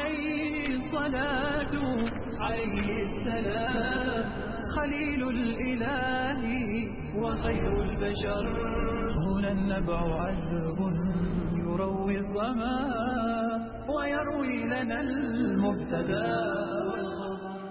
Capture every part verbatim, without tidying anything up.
عليه الصلاة عليه السلام خليل الإله وخير البشر. هنا النبع عذب يروي الظما ويروي لنا المبتدى والخبر.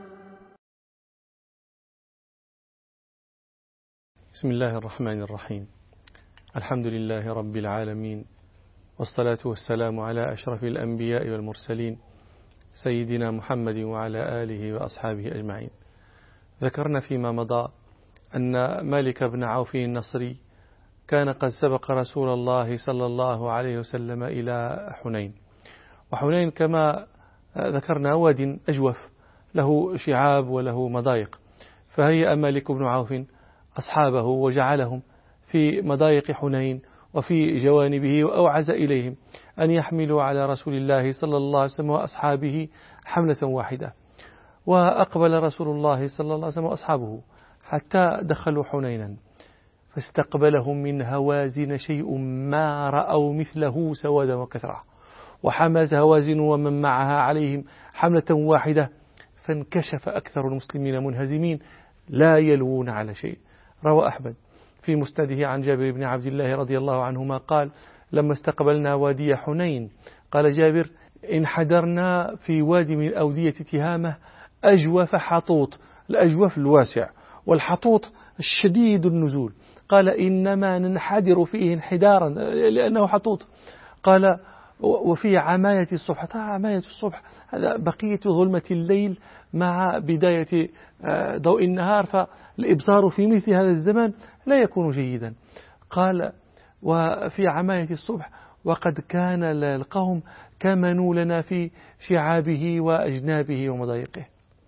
بسم الله الرحمن الرحيم. الحمد لله رب العالمين، والصلاة والسلام على أشرف الأنبياء والمرسلين سيدنا محمد وعلى آله وأصحابه أجمعين. ذكرنا فيما مضى أن مالك بن عوف النصري كان قد سبق رسول الله صلى الله عليه وسلم إلى حنين، وحنين كما ذكرنا واد أجوف له شعاب وله مضايق، فهيأ مالك بن عوف أصحابه وجعلهم في مضايق حنين وفي جوانبه، وأوعز إليهم أن يحملوا على رسول الله صلى الله عليه وسلم وأصحابه حملة واحدة. وأقبل رسول الله صلى الله عليه وسلم وأصحابه حتى دخلوا حنينا، فاستقبلهم من هوازن شيء ما رأوا مثله سوادا وكثرة، وحملت هوازن ومن معها عليهم حملة واحدة، فانكشف أكثر المسلمين منهزمين لا يلوون على شيء. روى أحمد في مسنده عن جابر بن عبد الله رضي الله عنهما قال: لما استقبلنا وادي حنين، قال جابر: انحدرنا في وادي من أودية تهامة أجوف حطوط، الأجوف الواسع والحطوط الشديد النزول. قال: إنما ننحدر فيه انحدارا لأنه حطوط. قال: وفي عماية الصبح. طبعا عماية الصبح هذا بقية ظلمة الليل مع بداية ضوء النهار، فالإبصار في مثل هذا الزمان لا يكون جيدا. قال: وفي عماية الصبح وقد كان القوم كمنوا لنا في شعابه وأجنابه ومضايقه.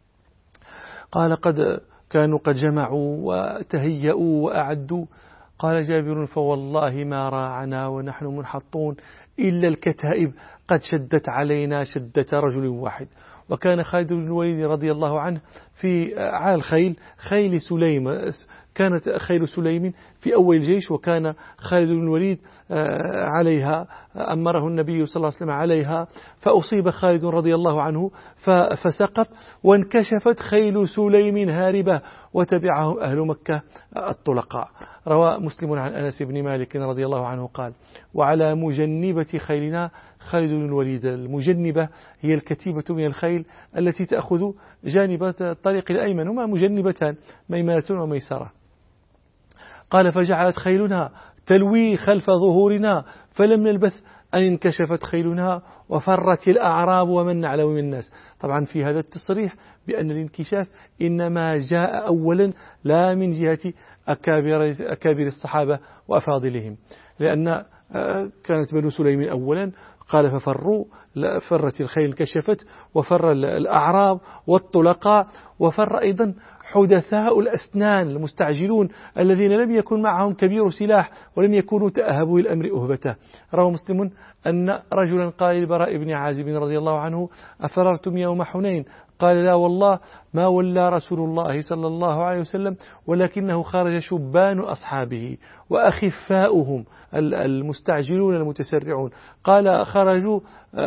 قال: قد كانوا قد جمعوا وتهيأوا وأعدوا. قال جابر: فوالله ما راعنا ونحن منحطون إلا الكتائب قد شدت علينا شدة رجل واحد. وكان خالد بن الوليد رضي الله عنه في على الخيل، خيل سليم، كانت خيل سليم في أول الجيش، وكان خالد بن الوليد عليها، أمره النبي صلى الله عليه وسلم عليها، فأصيب خالد رضي الله عنه فسقط، وانكشفت خيل سليم هاربة وتبعهم أهل مكة الطلقاء. روى مسلم عن أنس بن مالك رضي الله عنه قال: وعلى مجنبة خيلنا خالد بن الوليد. المجنبة هي الكتيبة من الخيل التي تأخذ جانب الطريق الأيمن، هما مجنبتان، ميمنة وميسرة. قال: فجعلت خيلنا تلوي خلف ظهورنا، فلم نلبث أن انكشفت خيلنا وفرت الأعراب ومن نعلم من الناس. طبعا في هذا التصريح بأن الانكشاف إنما جاء أولا لا من جهة أكابر, أكابر الصحابة وأفاضلهم، لأن كانت بنو سليم أولا. قال: ففروا، فرت الخيل انكشفت، وفر الأعراب والطلقاء، وفر أيضا حدثاء الأسنان المستعجلون الذين لم يكن معهم كبير سلاح ولم يكونوا تأهبوا الأمر أهبته. روى مسلم أن رجلا قال للبراء بن عازب رضي الله عنه: أفررتم يوم حنين؟ قال: لا والله ما ولى رسول الله صلى الله عليه وسلم، ولكنه خرج شبان أصحابه وأخفاؤهم المستعجلون المتسرعون. قال: خرجوا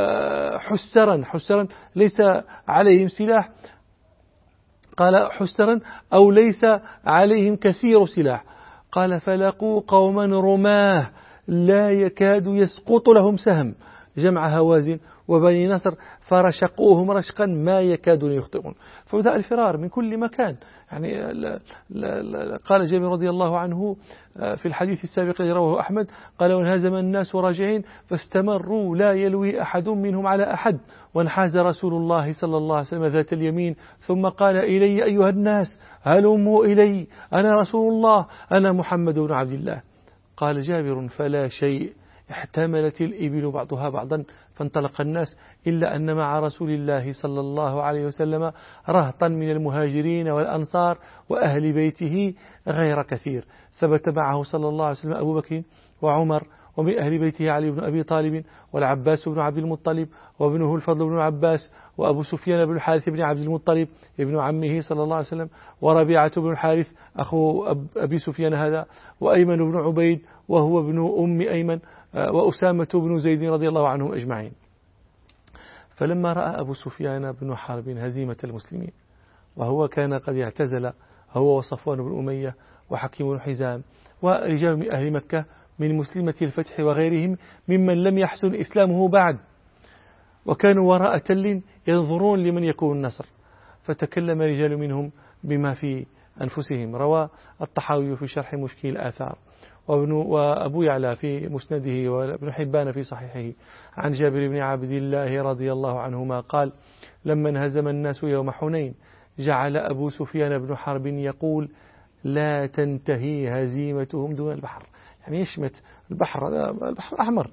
حسرا، حسرا ليس عليهم سلاح، قال: حسرا أو ليس عليهم كثير سلاح. قال: فلقوا قوما رماه لا يكاد يسقط لهم سهم، جمع هوازن وبني نصر، فرشقوهم رشقا ما يكادون يخطئون. فبدأ الفرار من كل مكان. يعني لا لا لا قال جابر رضي الله عنه في الحديث السابق الذي رواه أحمد، قال: وانهزم الناس راجعين فاستمروا لا يلوي أحد منهم على أحد، وانحاز رسول الله صلى الله عليه وسلم ذات اليمين، ثم قال: إلي أيها الناس، هلموا إلي، أنا رسول الله، أنا محمد بن عبد الله. قال جابر: فلا شيء، احتملت الإبل بعضها بعضا، فانطلق الناس، إلا أن مع رسول الله صلى الله عليه وسلم رهطا من المهاجرين والأنصار وأهل بيته غير كثير. ثبت معه صلى الله عليه وسلم أبو بكر وعمر، ومن أهل بيته علي بن أبي طالب والعباس بن عبد المطلب وابنه الفضل بن عباس، وأبو سفيان بن الحارث بن عبد المطلب ابن عمه صلى الله عليه وسلم، وربيعة بن الحارث أخو أبي سفيان هذا، وأيمن بن عبيد وهو ابن أم أيمن، وأسامة بن زيد رضي الله عنهم أجمعين. فلما رأى أبو سفيان بن حرب هزيمة المسلمين، وهو كان قد اعتزل هو وصفوان بن أمية وحكيم بن حزام ورجال من أهل مكة من مسلمة الفتح وغيرهم ممن لم يحسن إسلامه بعد، وكانوا وراء تل ينظرون لمن يكون النصر، فتكلم رجال منهم بما في أنفسهم. روى الطحاوي في شرح مشكل الآثار وأبو يعلى في مسنده وابن حبان في صحيحه عن جابر بن عبد الله رضي الله عنهما قال: لما انهزم الناس يوم حنين جعل أبو سفيان بن حرب يقول: لا تنتهي هزيمتهم دون البحر، يعني يشمت البحر البحر الأحمر.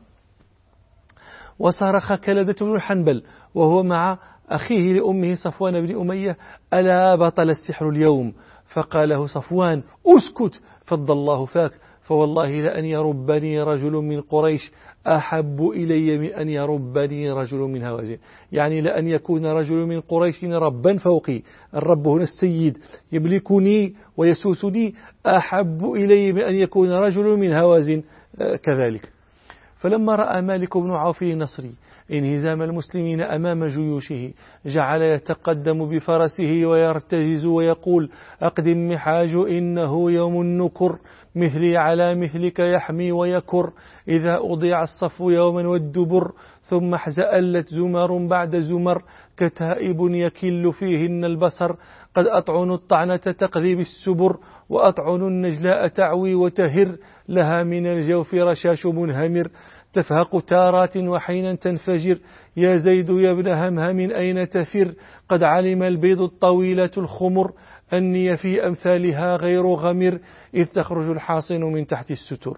وصرخ كلدة بن حنبل وهو مع أخيه لأمه صفوان بن أمية: ألا بطل السحر اليوم؟ فقاله صفوان: أسكت فض الله فاك، فوالله لأن يربني رجل من قريش أحب إلي من أن يربني رجل من هوازن، يعني لأن يكون رجل من قريش ربا فوقي، الرب هنا السيد يملكني ويسوسني، أحب إلي من أن يكون رجل من هوازن كذلك. فلما رأى مالك بن عوف النصري انهزام المسلمين أمام جيوشه جعل يتقدم بفرسه ويرتجز ويقول: أقدم محاج إنه يوم النكر، مثلي على مثلك يحمي ويكر، إذا أضيع الصفو يوما والدبر، ثم احزألت زمر بعد زمر، كتائب يكل فيهن البصر، قد أطعن الطعنة تقذي بالسبر، وأطعن النجلاء تعوي وتهر، لها من الجوف رشاش منهمر، تفهق تارات وحينا تنفجر، يا زيد يا ابن همهم أين تفر، قد علم البيض الطويلة الخمر، أني في أمثالها غير غمر، إذ تخرج الحاصن من تحت الستر.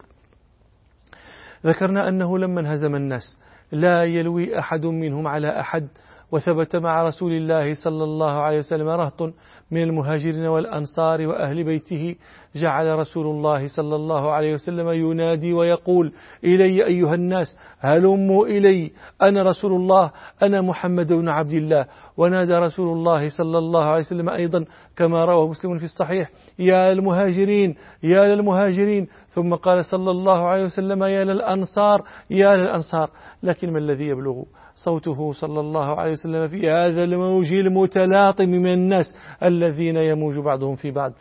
ذكرنا أنه لما انهزم الناس لا يلوي أحد منهم على أحد، وثبت مع رسول الله صلى الله عليه وسلم رهط من المهاجرين والأنصار وأهل بيته، جعل رسول الله صلى الله عليه وسلم ينادي ويقول: إلي أيها الناس هلموا إلي، أنا رسول الله، أنا محمد بن عبد الله. ونادى رسول الله صلى الله عليه وسلم أيضا كما رواه مسلم في الصحيح: يا المهاجرين يا للمهاجرين، ثم قال صلى الله عليه وسلم: يا للأنصار يا للأنصار. لكن ما الذي يبلغ صوته صلى الله عليه وسلم في هذا الموج المتلاطم من الناس الذين يموج بعضهم في بعض؟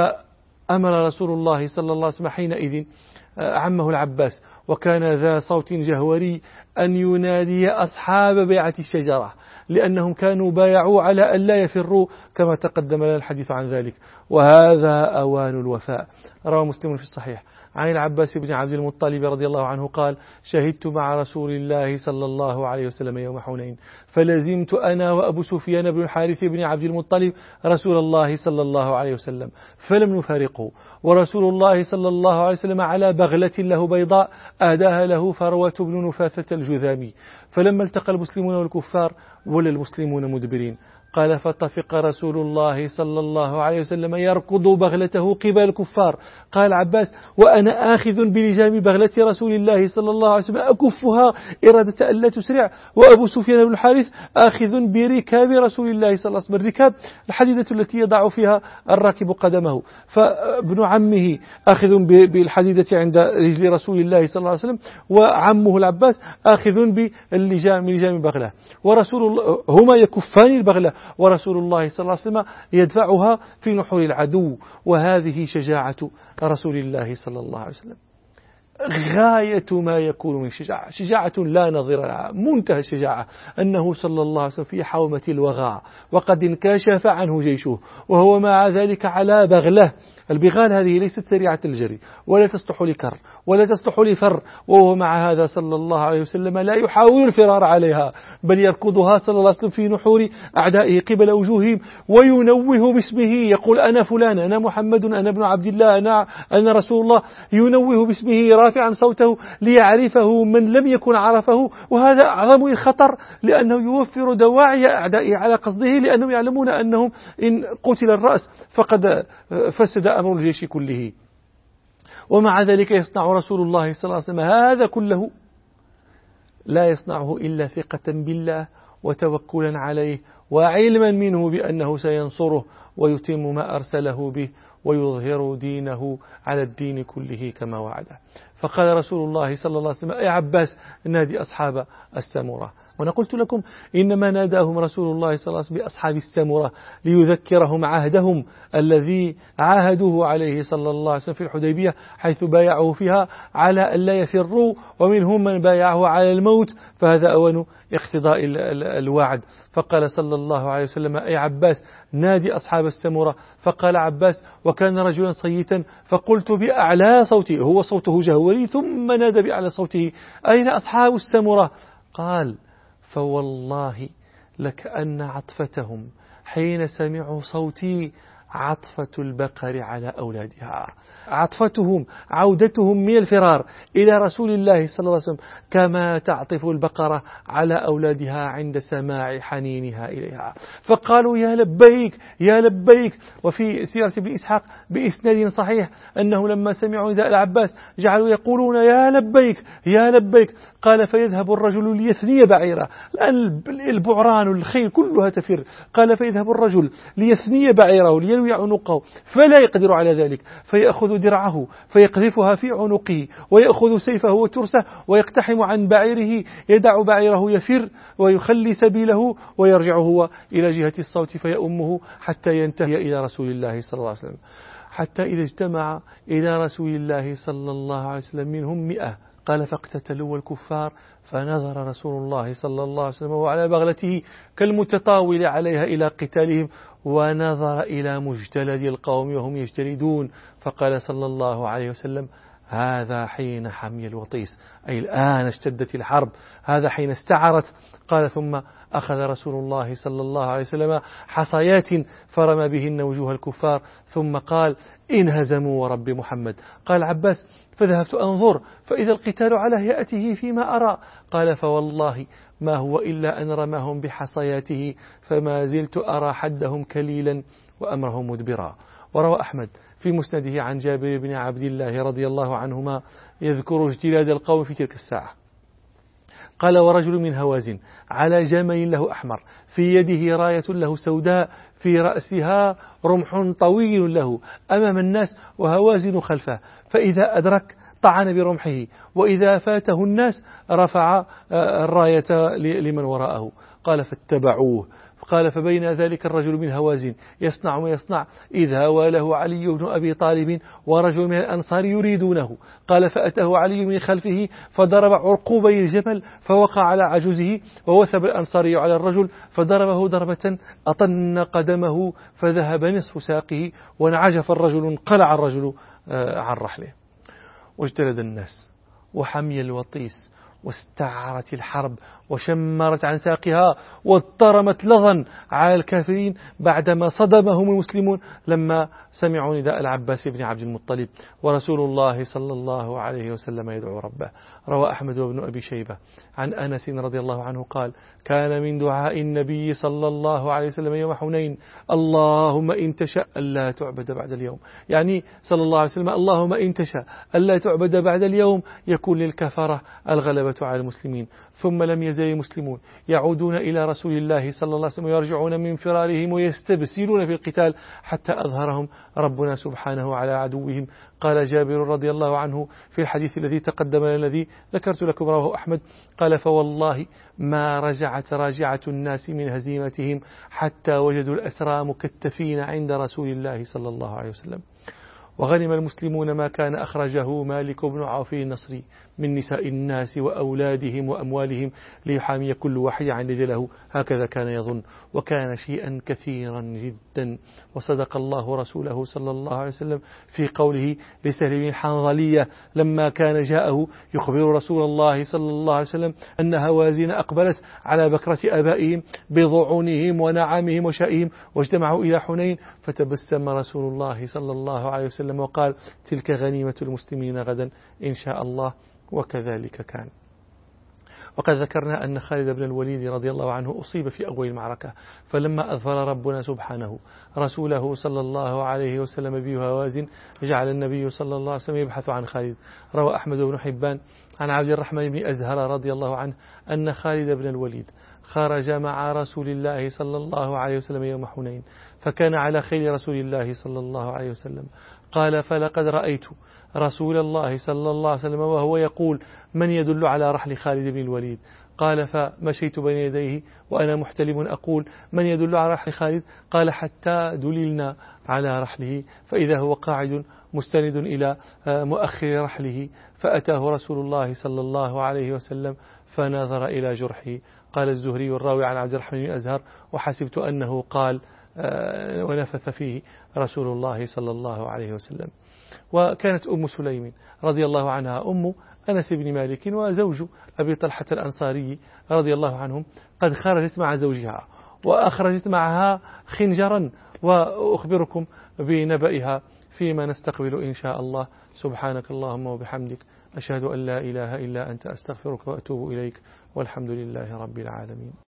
فأمر رسول الله صلى الله عليه وسلم حينئذ عمه العباس، وكان ذا صوت جهوري، أن ينادي أصحاب بيعة الشجرة، لأنهم كانوا بايعوا على أن لا يفروا كما تقدم لنا الحديث عن ذلك، وهذا أوان الوفاء. روى مسلم في الصحيح عن العباس بن عبد المطلب رضي الله عنه قال: شهدت مع رسول الله صلى الله عليه وسلم يوم حنين، فلزمت أنا وأبو سفيان بن الحارث بن عبد المطلب رسول الله صلى الله عليه وسلم فلم نفارقه، ورسول الله صلى الله عليه وسلم على بغلة له بيضاء أهداها له فروة بن نفاثة الجذامي. فلما التقى المسلمون والكفار ولا المسلمون مدبرين، قال: فطفق رسول الله صلى الله عليه وسلم يركض بغلته قبل الكفار. قال عباس: وأنا آخذ بلجام بغلة رسول الله صلى الله عليه وسلم أكفها إرادة أن لا تسرع، وأبو سفيان بن الحارث آخذ بركاب رسول الله صلى الله عليه وسلم، الركاب الحديدة التي يضع فيها الراكب قدمه، فابن عمه آخذ بالحديدة عند رجل رسول الله صلى الله عليه وسلم، وعمه العباس آخذ باللجام لجام بغله، ورسول الله هما يكفان البغلة، ورسول الله صلى الله عليه وسلم يدفعها في نحور العدو. وهذه شجاعة رسول الله صلى الله عليه وسلم، غاية ما يكون من شجاعة، شجاعة لا نظير لها، منتهى الشجاعة، أنه صلى الله عليه وسلم في حومة الوغى وقد انكشف عنه جيشه، وهو مع ذلك على بغلة. البغال هذه ليست سريعة الجري ولا تصلح لكر ولا تصلح لفر، وهو مع هذا صلى الله عليه وسلم لا يحاول الفرار عليها، بل يركضها صلى الله عليه وسلم في نحور أعدائه قبل وجوههم، وينوه باسمه، يقول: أنا فلان، أنا محمد، أنا ابن عبد الله، أنا, أنا رسول الله، ينوه باسمه رافعا صوته ليعرفه من لم يكن عرفه. وهذا أعظم الخطر، لأنه يوفر دواعي أعدائه على قصده، لأنهم يعلمون أنهم إن قتل الرأس فقد فسد أمر الجيش كله. ومع ذلك يصنع رسول الله صلى الله عليه وسلم هذا كله، لا يصنعه إلا ثقة بالله وتوكلا عليه وعلما منه بأنه سينصره ويتم ما أرسله به ويظهر دينه على الدين كله كما وعده. فقال رسول الله صلى الله عليه وسلم: يا عباس نادي أصحاب السمرة. وأنا قلت لكم إنما ناداهم رسول الله صلى الله عليه وسلم بأصحاب السمرة ليذكرهم عهدهم الذي عاهدوه عليه صلى الله عليه وسلم في الحديبية، حيث بايعوه فيها على أن لا يفروا، ومنهم من بايعه على الموت، فهذا أوان اقتضاء الوعد. فقال صلى الله عليه وسلم: أي عباس نادي أصحاب السمرة. فقال عباس: وكان رجلا صيتا، فقلت بأعلى صوتي، هو صوته جهوري، ثم نادى بأعلى صوته: أين أصحاب السمرة؟ قال: فوالله لكأن عطفتهم حين سمعوا صوتي عطفة البقر على أولادها. عطفتهم، عودتهم من الفرار إلى رسول الله صلى الله عليه وسلم كما تعطف البقرة على أولادها عند سماع حنينها إليها. فقالوا: يا لبيك يا لبيك. وفي سيرة ابن إسحاق بإسناد صحيح أنه لما سمعوا نداء العباس جعلوا يقولون: يا لبيك يا لبيك. قال: فيذهب الرجل ليثني بعيره، لأن البعران الخيل كلها تفر. قال: فيذهب الرجل ليثني بعيره ليلوي عنقه، فلا يقدر على ذلك، فيأخذ درعه فيقذفها في عنقه، ويأخذ سيفه وترسه ويقتحم عن بعيره، يدع بعيره يفر ويخلي سبيله، ويرجع هو إلى جهة الصوت فيأمه حتى ينتهي إلى رسول الله صلى الله عليه وسلم. حتى إذا اجتمع إلى رسول الله صلى الله عليه وسلم منهم مئة. قال: فاقتتلوا الكفار، فنظر رسول الله صلى الله عليه وسلم وعلى بغلته كالمتطاول عليها إلى قتالهم، ونظر إلى مجتلد القوم وهم يجتلدون، فقال صلى الله عليه وسلم: هذا حين حمي الوطيس، أي الآن اشتدت الحرب، هذا حين استعرت. قال: ثم أخذ رسول الله صلى الله عليه وسلم حصيات فرمى بهن وجوه الكفار، ثم قال: انهزموا ورب محمد. قال عباس: فذهبت أنظر فإذا القتال على هيئته فيما أرى. قال: فوالله ما هو إلا أن رماهم بحصياته، فما زلت أرى حدهم كليلا وأمرهم مدبرا. وروى أحمد في مسنده عن جابر بن عبد الله رضي الله عنهما يذكر اجتلاد القوم في تلك الساعة. قال: ورجل من هوازن على جمل له أحمر، في يده راية له سوداء، في رأسها رمح طويل له، أمام الناس وهوازن خلفه، فإذا أدرك طعن برمحه، وإذا فاته الناس رفع الراية لمن وراءه. قال: فاتبعوه. قال: فبين ذلك الرجل من هوازن يصنع ما يصنع، إذ هوى له علي بن أبي طالب ورجل من الأنصار يريدونه. قال: فأتاه علي من خلفه فضرب عرقوبي الجبل فوقع على عجوزه، ووثب الأنصاري على الرجل فضربه ضربة أطن قدمه فذهب نصف ساقه، وانعجف الرجل، انقلع الرجل عن رحله. واجتلد الناس وحمي الوطيس، واستعرت الحرب وشمرت عن ساقها، واضطرمت لظا على الكافرين بعدما صدمهم المسلمون لما سمعوا نداء العباس بن عبد المطلب، ورسول الله صلى الله عليه وسلم يدعو ربه. روى أحمد وابن أبي شيبة عن أنس رضي الله عنه قال: كان من دعاء النبي صلى الله عليه وسلم يوم حنين: اللهم إن تشاء ألا تعبد بعد اليوم، يعني صلى الله عليه وسلم: اللهم إن تشاء ألا تعبد بعد اليوم يكون للكفرة الغلبة على المسلمين. ثم لم يزل المسلمون يعودون إلى رسول الله صلى الله عليه وسلم ويرجعون من فرارهم ويستبسلون في القتال حتى أظهرهم ربنا سبحانه على عدوهم. قال جابر رضي الله عنه في الحديث الذي تقدم الذي ذكرت لكم رواه أحمد قال: فوالله ما رجعت راجعة الناس من هزيمتهم حتى وجدوا الأسرى مكتفين عند رسول الله صلى الله عليه وسلم. وغنم المسلمون ما كان أخرجه مالك بن عوف النصري من نساء الناس وأولادهم وأموالهم ليحامي كل واحد عن رجله، هكذا كان يظن، وكان شيئا كثيرا جدا. وصدق الله رسوله صلى الله عليه وسلم في قوله لسهل بن حنظلية لما كان جاءه يخبر رسول الله صلى الله عليه وسلم أن هوازن أقبلت على بكرة أبائهم بضعونهم ونعامهم وشائهم واجتمعوا إلى حنين، فتبسم رسول الله صلى الله عليه وسلم وقال: تلك غنيمة المسلمين غدا إن شاء الله. وكذلك كان. وقد ذكرنا أن خالد بن الوليد رضي الله عنه أصيب في أول المعركة، فلما أظفر ربنا سبحانه رسوله صلى الله عليه وسلم بهوازن جعل النبي صلى الله عليه وسلم يبحث عن خالد. روى أحمد بن حبان عن عبد الرحمن بن أزهر رضي الله عنه أن خالد بن الوليد خرج مع رسول الله صلى الله عليه وسلم يوم حنين، فكان على خيل رسول الله صلى الله عليه وسلم. قال: فلقد رأيت رسول الله صلى الله عليه وسلم وهو يقول: من يدل على رحل خالد بن الوليد؟ قال فمشيت بين يديه وأنا محتلم أقول من يدل على رحل خالد؟ قال حتى دللنا على رحله فإذا هو قاعد مستند إلى مؤخر رحله، فأتاه رسول الله صلى الله عليه وسلم فنظر إلى جرحه. قال الزهري الراوي عن عبد الرحمن بن أزهر وحسبت أنه قال ونفث فيه رسول الله صلى الله عليه وسلم. وكانت أم سليم رضي الله عنها أم أنس بن مالك وزوج أبي طلحة الأنصاري رضي الله عنهم قد خرجت مع زوجها وأخرجت معها خنجرا، وأخبركم بنبئها فيما نستقبل إن شاء الله. سبحانك اللهم وبحمدك أشهد أن لا إله إلا أنت أستغفرك وأتوب إليك، والحمد لله رب العالمين.